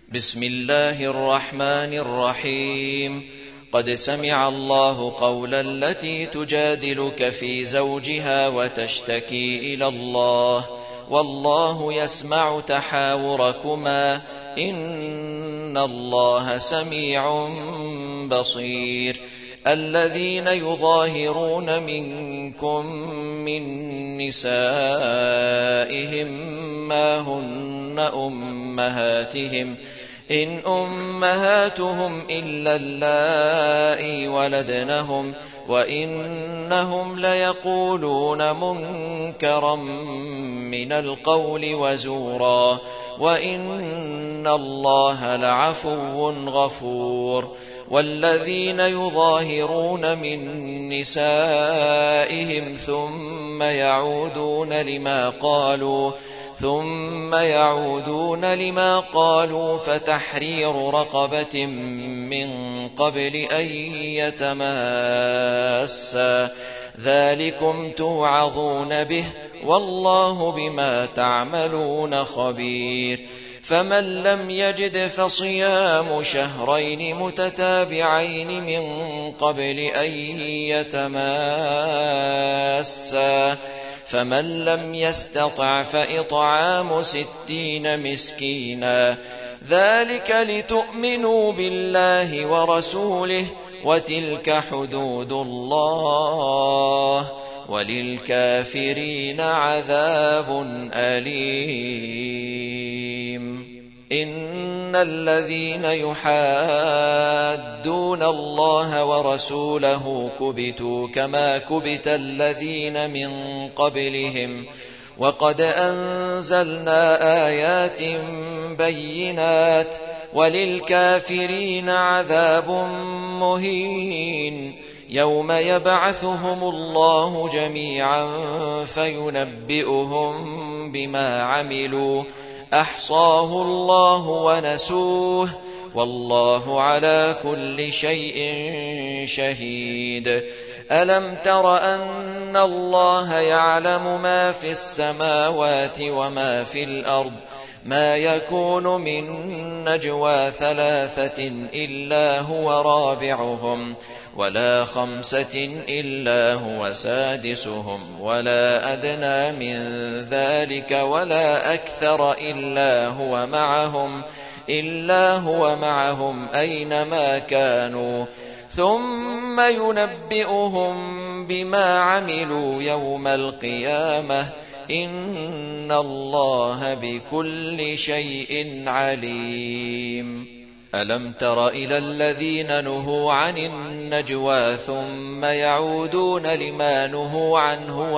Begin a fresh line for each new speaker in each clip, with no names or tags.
بسم الله الرحمن الرحيم. قد سمع الله قول التي تجادلك في زوجها وتشتكي إلى الله والله يسمع تحاوركما إن الله سميع بصير. الذين يظاهرون منكم من نسائهم ما هن أمهاتهم إن أمهاتهم إلا اللائي ولدنهم وإنهم ليقولون منكرا من القول وزورا وإن الله لعفو غفور. والذين يظاهرون من نسائهم ثم يعودون لما قالوا فتحرير رقبة من قبل أن يتماسا ذلكم توعظون به والله بما تعملون خبير. فمن لم يجد فصيام شهرين متتابعين من قبل أن يتماسا فمن لم يستطع فإطعام 60 مسكينا ذلك لتؤمنوا بالله ورسوله وتلك حدود الله وللكافرين عذاب أليم. إن الذين يحادون الله ورسوله كبتوا كما كبت الذين من قبلهم وقد أنزلنا آيات بينات وللكافرين عذاب مهين. يوم يبعثهم الله جميعا فينبئهم بما عملوا أحصاه الله ونسوه والله على كل شيء شهيد. ألم تر أن الله يعلم ما في السماوات وما في الأرض ما يكون من نجوى 3 إلا هو رابعهم ولا 5 إلا هو سادسهم ولا أدنى من ذلك ولا أكثر إلا هو معهم أينما كانوا ثم ينبئهم بما عملوا يوم القيامة إن الله بكل شيء عليم. ألم تر إلى الذين نهوا عن النجوى ثم يعودون لما نهوا عنه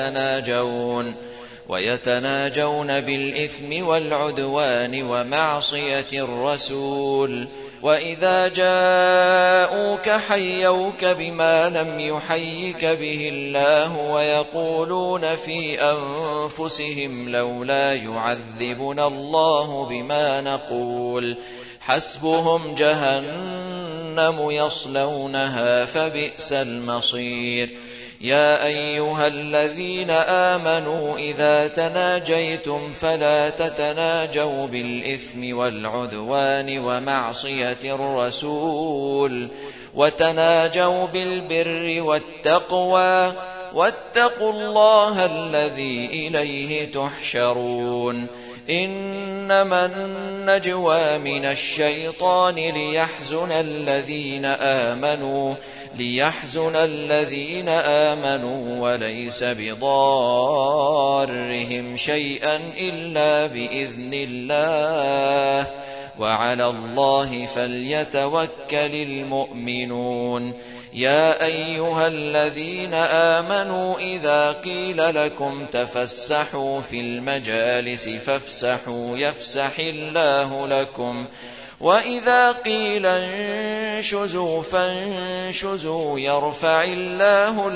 ويتناجون بالإثم والعدوان ومعصية الرسول وإذا جاءوك حيوك بما لم يحيك به الله ويقولون في أنفسهم لولا يعذبنا الله بما نقول حسبهم جهنم يصلونها فبئس المصير. يا أيها الذين آمنوا إذا تناجيتم فلا تتناجوا بالإثم والعدوان ومعصية الرسول وتناجوا بالبر والتقوى واتقوا الله الذي إليه تحشرون. إنما النجوى من الشيطان ليحزن الذين آمنوا وليس بضارهم شيئا إلا بإذن الله وعلى الله فليتوكل المؤمنون. يا أيها الذين آمنوا إذا قيل لكم تفسحوا في المجالس فافسحوا يفسح الله لكم وإذا قيل انشزوا فانشزوا يرفع الله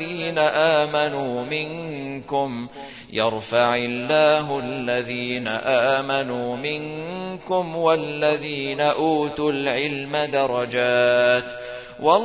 الذين آمنوا منكم والذين أوتوا العلم درجات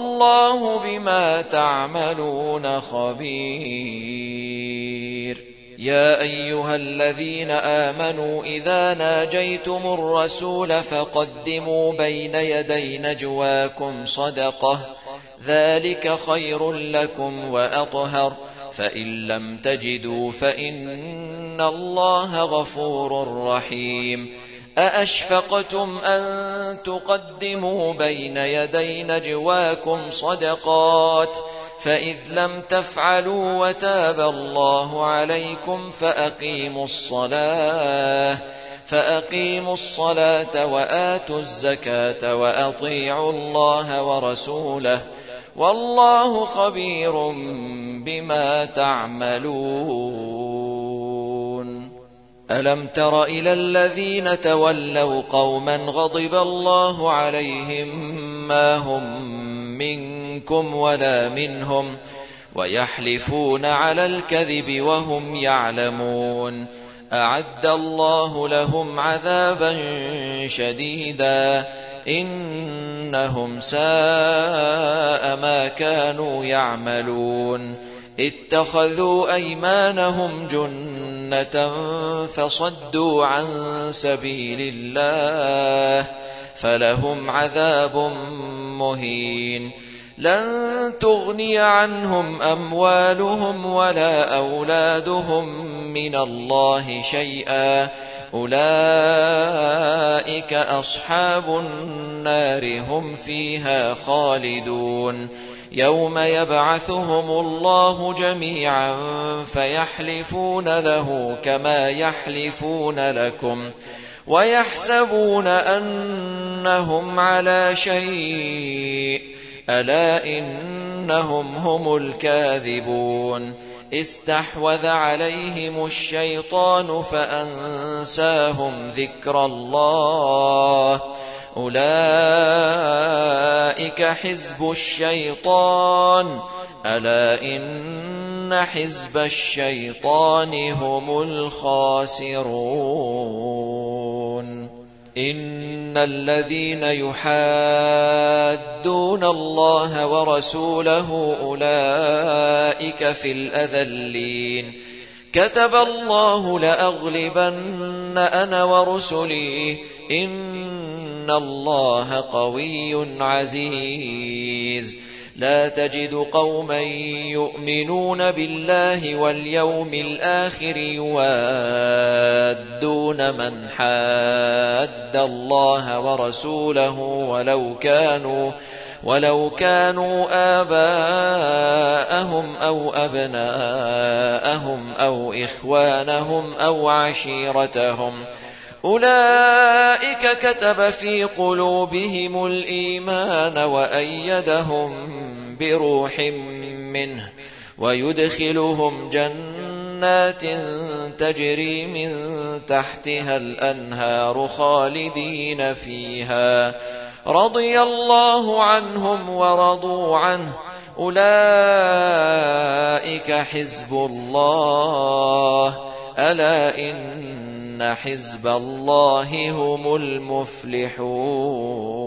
والله بما تعملون خبير. يا أيها الذين آمنوا إذا ناجيتم الرسول فقدموا بين يدي نجواكم صدقة ذلك خير لكم وأطهر فإن لم تجدوا فإن الله غفور رحيم أأشفقتم أن تقدموا بين يدي نجواكم صدقات فإذ لم تفعلوا وتاب الله عليكم فأقيموا الصلاة وآتوا الزكاة وأطيعوا الله ورسوله والله خبير بما تعملون ألم تر إلى الذين تولوا قوما غضب الله عليهم ما هم منكم ولا منهم ويحلفون على الكذب وهم يعلمون أعد الله لهم عذابا شديدا إنهم ساء ما كانوا يعملون اتخذوا أيمانهم جنة فصدوا عن سبيل الله فلهم عذاب مهين لن تغني عنهم أموالهم ولا أولادهم من الله شيئا أولئك أصحاب النار هم فيها خالدون يوم يبعثهم الله جميعا فيحلفون له كما يحلفون لكم ويحسبون أنهم على شيء ألا إنهم هم الكاذبون استحوذ عليهم الشيطان فأنساهم ذكر الله أولئك حزب الشيطان ألا إن حزب الشيطان هم الخاسرون إن الذين يحادون الله ورسوله أولئك في الأذلين كتب الله لأغلبن أنا ورسلي إن الله قوي عزيز لا تجد قوما يؤمنون بالله واليوم الآخر يوادون من حاد الله ورسوله ولو كانوا آباءهم أو أبناءهم أو إخوانهم أو عشيرتهم أولئك كتب في قلوبهم الإيمان وأيدهم بروح منه ويدخلهم جنات تجري من تحتها الأنهار خالدين فيها رضي الله عنهم ورضوا عنه أولئك حزب الله ألا إن حزب الله هم المفلحون